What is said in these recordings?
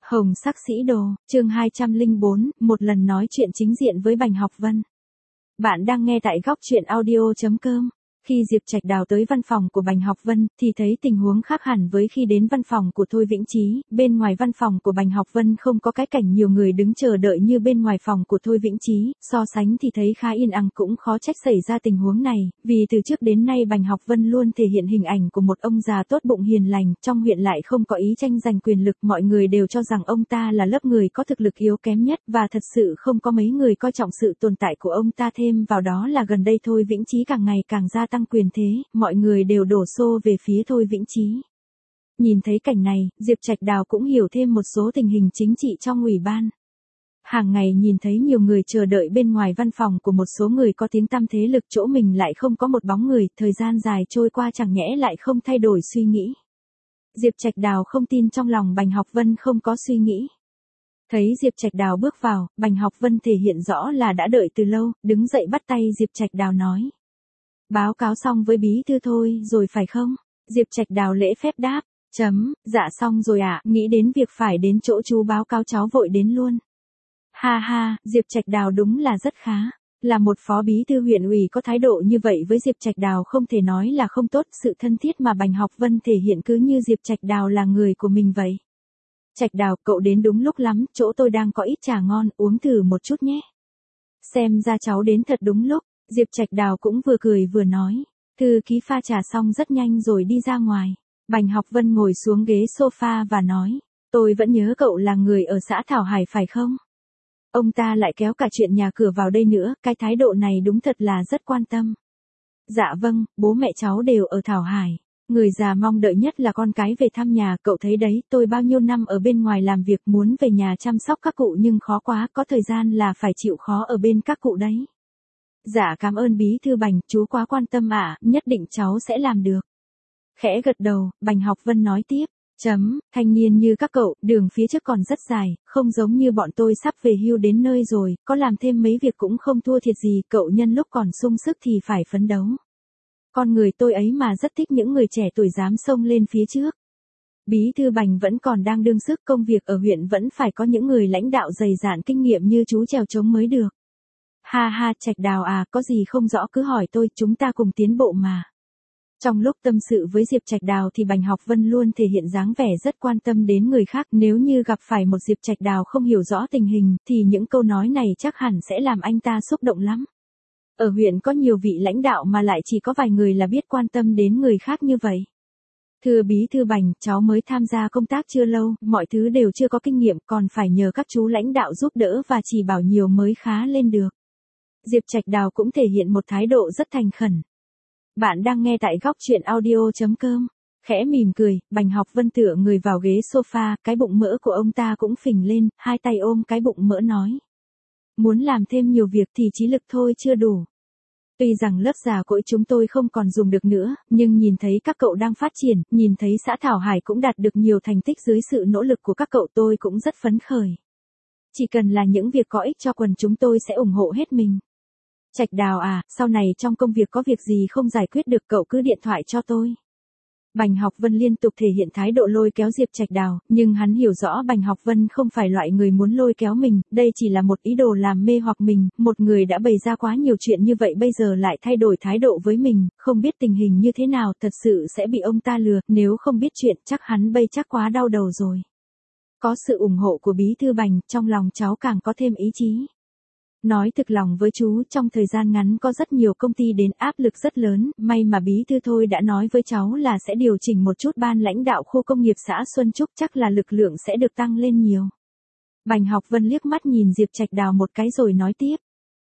Hồng sắc sĩ đồ, chương 204, một lần nói chuyện chính diện với Bành Học Vân. Bạn đang nghe tại góc truyện audio.com. Khi Diệp Trạch Đào tới văn phòng của Bành Học Vân, thì thấy tình huống khác hẳn với khi đến văn phòng của Thôi Vĩnh Chí. Bên ngoài văn phòng của Bành Học Vân không có cái cảnh nhiều người đứng chờ đợi như bên ngoài phòng của Thôi Vĩnh Chí, so sánh thì thấy khá yên ắng, cũng khó trách xảy ra tình huống này, vì từ trước đến nay Bành Học Vân luôn thể hiện hình ảnh của một ông già tốt bụng hiền lành, trong huyện lại không có ý tranh giành quyền lực, mọi người đều cho rằng ông ta là lớp người có thực lực yếu kém nhất, và thật sự không có mấy người coi trọng sự tồn tại của ông ta. Thêm vào đó là gần đây Thôi Vĩnh Chí càng ngày càng gia tăng quyền thế, mọi người đều đổ xô về phía Thôi Vĩnh Chí. Nhìn thấy cảnh này, Diệp Trạch Đào cũng hiểu thêm một số tình hình chính trị trong ủy ban. Hàng ngày nhìn thấy nhiều người chờ đợi bên ngoài văn phòng của một số người có tiếng tăm thế lực, chỗ mình lại không có một bóng người, thời gian dài trôi qua chẳng nhẽ lại không thay đổi suy nghĩ. Diệp Trạch Đào không tin trong lòng Bành Học Vân không có suy nghĩ. Thấy Diệp Trạch Đào bước vào, Bành Học Vân thể hiện rõ là đã đợi từ lâu, đứng dậy bắt tay Diệp Trạch Đào nói. Báo cáo xong với bí thư thôi rồi phải không? Diệp Trạch Đào lễ phép đáp. Dạ xong rồi ạ, nghĩ đến việc phải đến chỗ chú báo cáo cháu vội đến luôn. Ha ha, Diệp Trạch Đào đúng là rất khá. Là một phó bí thư huyện ủy có thái độ như vậy với Diệp Trạch Đào không thể nói là không tốt, sự thân thiết mà Bành Học Vân thể hiện cứ như Diệp Trạch Đào là người của mình vậy. Trạch Đào, cậu đến đúng lúc lắm, chỗ tôi đang có ít trà ngon, uống thử một chút nhé. Xem ra cháu đến thật đúng lúc, Diệp Trạch Đào cũng vừa cười vừa nói. Thư ký pha trà xong rất nhanh rồi đi ra ngoài. Bành Học Vân ngồi xuống ghế sofa và nói, tôi vẫn nhớ cậu là người ở xã Thảo Hải phải không? Ông ta lại kéo cả chuyện nhà cửa vào đây nữa, cái thái độ này đúng thật là rất quan tâm. Dạ vâng, bố mẹ cháu đều ở Thảo Hải. Người già mong đợi nhất là con cái về thăm nhà, cậu thấy đấy, tôi bao nhiêu năm ở bên ngoài làm việc muốn về nhà chăm sóc các cụ nhưng khó quá, có thời gian là phải chịu khó ở bên các cụ đấy. Dạ cảm ơn bí thư Bành, chú quá quan tâm ạ, nhất định cháu sẽ làm được. Khẽ gật đầu, Bành Học Vân nói tiếp. Thanh niên như các cậu, đường phía trước còn rất dài, không giống như bọn tôi sắp về hưu đến nơi rồi, có làm thêm mấy việc cũng không thua thiệt gì, cậu nhân lúc còn sung sức thì phải phấn đấu. Con người tôi ấy mà rất thích những người trẻ tuổi dám xông lên phía trước. Bí thư Bành vẫn còn đang đương sức, công việc ở huyện vẫn phải có những người lãnh đạo dày dạn kinh nghiệm như chú trèo trống mới được. Ha ha, Trạch Đào à, có gì không rõ cứ hỏi tôi, chúng ta cùng tiến bộ mà. Trong lúc tâm sự với Diệp Trạch Đào thì Bành Học Vân luôn thể hiện dáng vẻ rất quan tâm đến người khác, nếu như gặp phải một Diệp Trạch Đào không hiểu rõ tình hình, thì những câu nói này chắc hẳn sẽ làm anh ta xúc động lắm. Ở huyện có nhiều vị lãnh đạo mà lại chỉ có vài người là biết quan tâm đến người khác như vậy. Thưa bí thư Bành, cháu mới tham gia công tác chưa lâu, mọi thứ đều chưa có kinh nghiệm, còn phải nhờ các chú lãnh đạo giúp đỡ và chỉ bảo nhiều mới khá lên được. Diệp Trạch Đào cũng thể hiện một thái độ rất thành khẩn. Bạn đang nghe tại góc truyện audio.com. Khẽ mỉm cười, Bành Học Vân tựa người vào ghế sofa, cái bụng mỡ của ông ta cũng phình lên, hai tay ôm cái bụng mỡ nói. Muốn làm thêm nhiều việc thì trí lực thôi chưa đủ. Tuy rằng lớp già cỗi chúng tôi không còn dùng được nữa, nhưng nhìn thấy các cậu đang phát triển, nhìn thấy xã Thảo Hải cũng đạt được nhiều thành tích dưới sự nỗ lực của các cậu, tôi cũng rất phấn khởi. Chỉ cần là những việc có ích cho quần chúng tôi sẽ ủng hộ hết mình. Trạch Đào à, sau này trong công việc có việc gì không giải quyết được cậu cứ điện thoại cho tôi. Bành Học Vân liên tục thể hiện thái độ lôi kéo Diệp Trạch Đào, nhưng hắn hiểu rõ Bành Học Vân không phải loại người muốn lôi kéo mình, đây chỉ là một ý đồ làm mê hoặc mình, một người đã bày ra quá nhiều chuyện như vậy bây giờ lại thay đổi thái độ với mình, không biết tình hình như thế nào, thật sự sẽ bị ông ta lừa, nếu không biết chuyện chắc hắn bây chắc quá đau đầu rồi. Có sự ủng hộ của bí thư Bành, trong lòng cháu càng có thêm ý chí. Nói thực lòng với chú, trong thời gian ngắn có rất nhiều công ty đến áp lực rất lớn, may mà bí thư Thôi đã nói với cháu là sẽ điều chỉnh một chút ban lãnh đạo khu công nghiệp xã Xuân Trúc, chắc là lực lượng sẽ được tăng lên nhiều. Bành Học Vân liếc mắt nhìn Diệp Trạch Đào một cái rồi nói tiếp.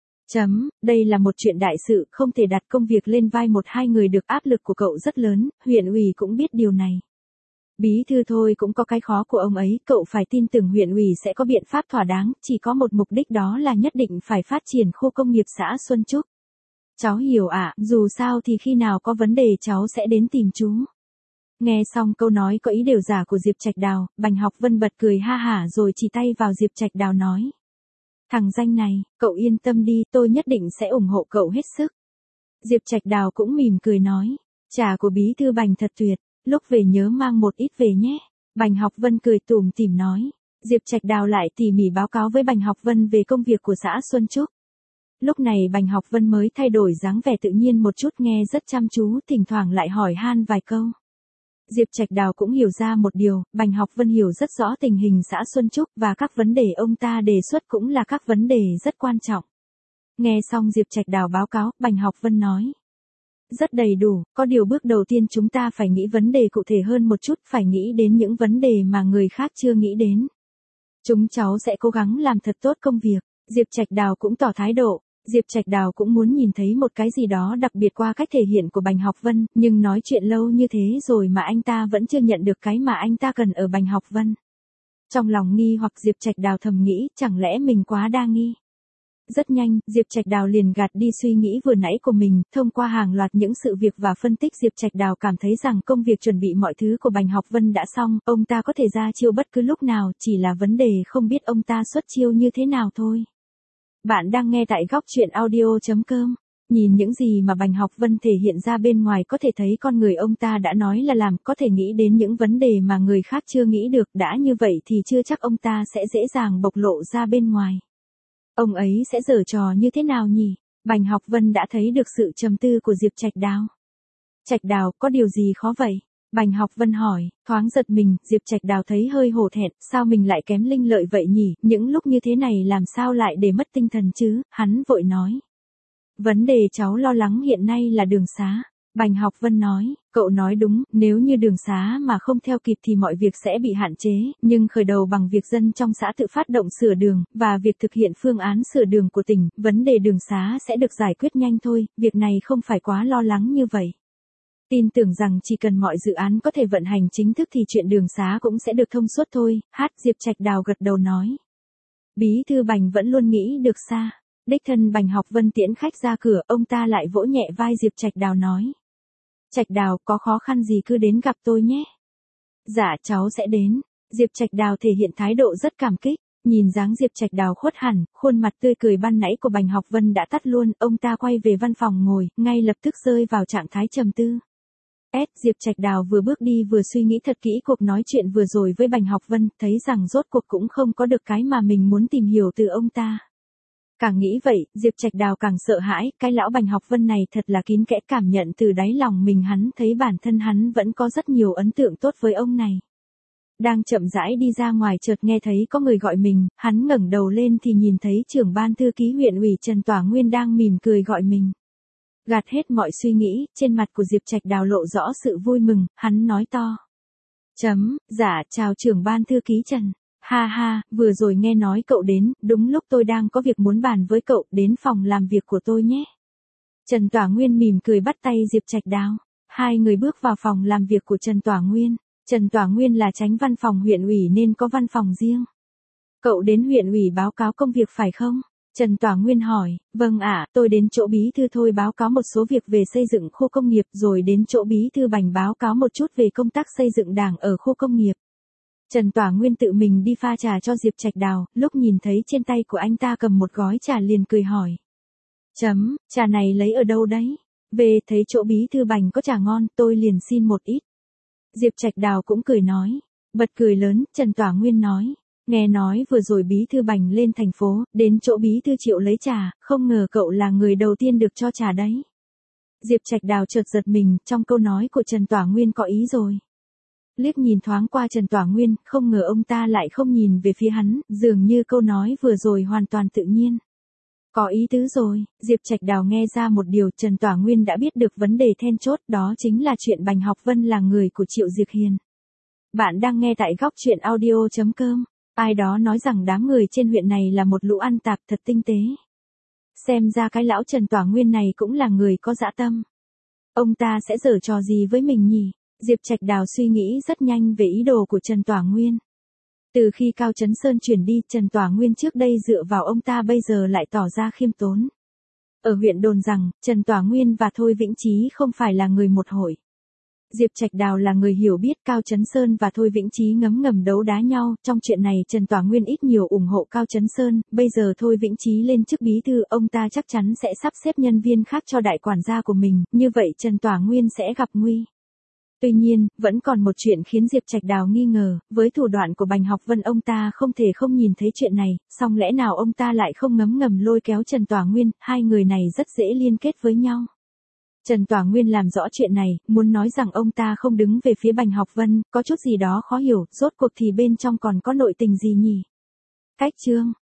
Đây là một chuyện đại sự, không thể đặt công việc lên vai một hai người được, áp lực của cậu rất lớn, huyện ủy cũng biết điều này. Bí thư Thôi cũng có cái khó của ông ấy, cậu phải tin tưởng huyện ủy sẽ có biện pháp thỏa đáng, chỉ có một mục đích đó là nhất định phải phát triển khu công nghiệp xã Xuân Trúc. Cháu hiểu ạ, dù sao thì khi nào có vấn đề cháu sẽ đến tìm chú. Nghe xong câu nói có ý đều giả của Diệp Trạch Đào, Bành Học Vân bật cười ha hả rồi chỉ tay vào Diệp Trạch Đào nói. Thằng danh này, cậu yên tâm đi, tôi nhất định sẽ ủng hộ cậu hết sức. Diệp Trạch Đào cũng mỉm cười nói, trà của bí thư Bành thật tuyệt. Lúc về nhớ mang một ít về nhé. Bành Học Vân cười tủm tỉm nói. Diệp Trạch Đào lại tỉ mỉ báo cáo với Bành Học Vân về công việc của xã Xuân Trúc. Lúc này Bành Học Vân mới thay đổi dáng vẻ tự nhiên một chút, nghe rất chăm chú, thỉnh thoảng lại hỏi han vài câu. Diệp Trạch Đào cũng hiểu ra một điều, Bành Học Vân hiểu rất rõ tình hình xã Xuân Trúc và các vấn đề ông ta đề xuất cũng là các vấn đề rất quan trọng. Nghe xong Diệp Trạch Đào báo cáo, Bành Học Vân nói. Rất đầy đủ, có điều bước đầu tiên chúng ta phải nghĩ vấn đề cụ thể hơn một chút, phải nghĩ đến những vấn đề mà người khác chưa nghĩ đến. Chúng cháu sẽ cố gắng làm thật tốt công việc. Diệp Trạch Đào cũng tỏ thái độ. Diệp Trạch Đào cũng muốn nhìn thấy một cái gì đó đặc biệt qua cách thể hiện của Bành Học Vân, nhưng nói chuyện lâu như thế rồi mà anh ta vẫn chưa nhận được cái mà anh ta cần ở Bành Học Vân. Trong lòng nghi hoặc Diệp Trạch Đào thầm nghĩ, chẳng lẽ mình quá đa nghi. Rất nhanh, Diệp Trạch Đào liền gạt đi suy nghĩ vừa nãy của mình, thông qua hàng loạt những sự việc và phân tích Diệp Trạch Đào cảm thấy rằng công việc chuẩn bị mọi thứ của Bành Học Vân đã xong, ông ta có thể ra chiêu bất cứ lúc nào, chỉ là vấn đề không biết ông ta xuất chiêu như thế nào thôi. Bạn đang nghe tại góc truyện audio.com. Nhìn những gì mà Bành Học Vân thể hiện ra bên ngoài có thể thấy con người ông ta đã nói là làm, có thể nghĩ đến những vấn đề mà người khác chưa nghĩ được, đã như vậy thì chưa chắc ông ta sẽ dễ dàng bộc lộ ra bên ngoài. Ông ấy sẽ giở trò như thế nào nhỉ? Bành Học Vân đã thấy được sự trầm tư của Diệp Trạch Đào. Trạch Đào, có điều gì khó vậy? Bành Học Vân hỏi, thoáng giật mình, Diệp Trạch Đào thấy hơi hổ thẹn, sao mình lại kém linh lợi vậy nhỉ, những lúc như thế này làm sao lại để mất tinh thần chứ, hắn vội nói. Vấn đề cháu lo lắng hiện nay là đường xá. Bành Học Vân nói, cậu nói đúng, nếu như đường xá mà không theo kịp thì mọi việc sẽ bị hạn chế, nhưng khởi đầu bằng việc dân trong xã tự phát động sửa đường, và việc thực hiện phương án sửa đường của tỉnh, vấn đề đường xá sẽ được giải quyết nhanh thôi, việc này không phải quá lo lắng như vậy. Tin tưởng rằng chỉ cần mọi dự án có thể vận hành chính thức thì chuyện đường xá cũng sẽ được thông suốt thôi, Diệp Trạch Đào gật đầu nói. Bí thư Bành vẫn luôn nghĩ được xa. Đích thân Bành Học Vân tiễn khách ra cửa, ông ta lại vỗ nhẹ vai Diệp Trạch Đào nói. Trạch Đào, có khó khăn gì cứ đến gặp tôi nhé. Dạ cháu sẽ đến. Diệp Trạch Đào thể hiện thái độ rất cảm kích. Nhìn dáng Diệp Trạch Đào khuất hẳn, khuôn mặt tươi cười ban nãy của Bành Học Vân đã tắt luôn, ông ta quay về văn phòng ngồi, ngay lập tức rơi vào trạng thái trầm tư. Diệp Trạch Đào vừa bước đi vừa suy nghĩ thật kỹ cuộc nói chuyện vừa rồi với Bành Học Vân, thấy rằng rốt cuộc cũng không có được cái mà mình muốn tìm hiểu từ ông ta. Càng nghĩ vậy, Diệp Trạch Đào càng sợ hãi, cái lão Bành Học Vân này thật là kín kẽ, cảm nhận từ đáy lòng mình hắn thấy bản thân hắn vẫn có rất nhiều ấn tượng tốt với ông này. Đang chậm rãi đi ra ngoài chợt nghe thấy có người gọi mình, hắn ngẩng đầu lên thì nhìn thấy trưởng ban thư ký huyện ủy Trần Tỏa Nguyên đang mỉm cười gọi mình. Gạt hết mọi suy nghĩ, trên mặt của Diệp Trạch Đào lộ rõ sự vui mừng, hắn nói to. Dạ chào trưởng ban thư ký Trần. Ha ha, vừa rồi nghe nói cậu đến, đúng lúc tôi đang có việc muốn bàn với cậu, đến phòng làm việc của tôi nhé. Trần Tỏa Nguyên mỉm cười bắt tay Diệp Trạch Đào. Hai người bước vào phòng làm việc của Trần Tỏa Nguyên. Trần Tỏa Nguyên là chánh văn phòng huyện ủy nên có văn phòng riêng. Cậu đến huyện ủy báo cáo công việc phải không? Trần Tỏa Nguyên hỏi, vâng ạ, tôi đến chỗ bí thư Thôi báo cáo một số việc về xây dựng khu công nghiệp rồi đến chỗ bí thư Bành báo cáo một chút về công tác xây dựng đảng ở khu công nghiệp. Trần Tỏa Nguyên tự mình đi pha trà cho Diệp Trạch Đào, lúc nhìn thấy trên tay của anh ta cầm một gói trà liền cười hỏi. Trà này lấy ở đâu đấy? Về thấy chỗ bí thư Bành có trà ngon, tôi liền xin một ít. Diệp Trạch Đào cũng cười nói. Bật cười lớn, Trần Tỏa Nguyên nói. Nghe nói vừa rồi bí thư Bành lên thành phố, đến chỗ bí thư Triệu lấy trà, không ngờ cậu là người đầu tiên được cho trà đấy. Diệp Trạch Đào chợt giật mình, trong câu nói của Trần Tỏa Nguyên có ý rồi. Liếc nhìn thoáng qua Trần Tỏa Nguyên, không ngờ ông ta lại không nhìn về phía hắn, dường như câu nói vừa rồi hoàn toàn tự nhiên. Có ý tứ rồi, Diệp Trạch Đào nghe ra một điều, Trần Tỏa Nguyên đã biết được vấn đề then chốt, đó chính là chuyện Bành Học Vân là người của Triệu Diệc Hiền. Bạn đang nghe tại góc truyện audio.com. Ai đó nói rằng đám người trên huyện này là một lũ ăn tạp thật tinh tế. Xem ra cái lão Trần Tỏa Nguyên này cũng là người có dã tâm. Ông ta sẽ giở trò gì với mình nhỉ? Diệp Trạch Đào suy nghĩ rất nhanh về ý đồ của Trần Tỏa Nguyên. Từ khi Cao Chấn Sơn chuyển đi, Trần Tỏa Nguyên trước đây dựa vào ông ta bây giờ lại tỏ ra khiêm tốn. Ở huyện đồn rằng, Trần Tỏa Nguyên và Thôi Vĩnh Chí không phải là người một hội. Diệp Trạch Đào là người hiểu biết Cao Chấn Sơn và Thôi Vĩnh Chí ngấm ngầm đấu đá nhau, trong chuyện này Trần Tỏa Nguyên ít nhiều ủng hộ Cao Chấn Sơn, bây giờ Thôi Vĩnh Chí lên chức bí thư, ông ta chắc chắn sẽ sắp xếp nhân viên khác cho đại quản gia của mình, như vậy Trần Tỏa Nguyên sẽ gặp nguy. Tuy nhiên, vẫn còn một chuyện khiến Diệp Trạch Đào nghi ngờ, với thủ đoạn của Bành Học Vân ông ta không thể không nhìn thấy chuyện này, song lẽ nào ông ta lại không ngấm ngầm lôi kéo Trần Tỏa Nguyên, hai người này rất dễ liên kết với nhau. Trần Tỏa Nguyên làm rõ chuyện này, muốn nói rằng ông ta không đứng về phía Bành Học Vân, có chút gì đó khó hiểu, rốt cuộc thì bên trong còn có nội tình gì nhỉ? Cách chương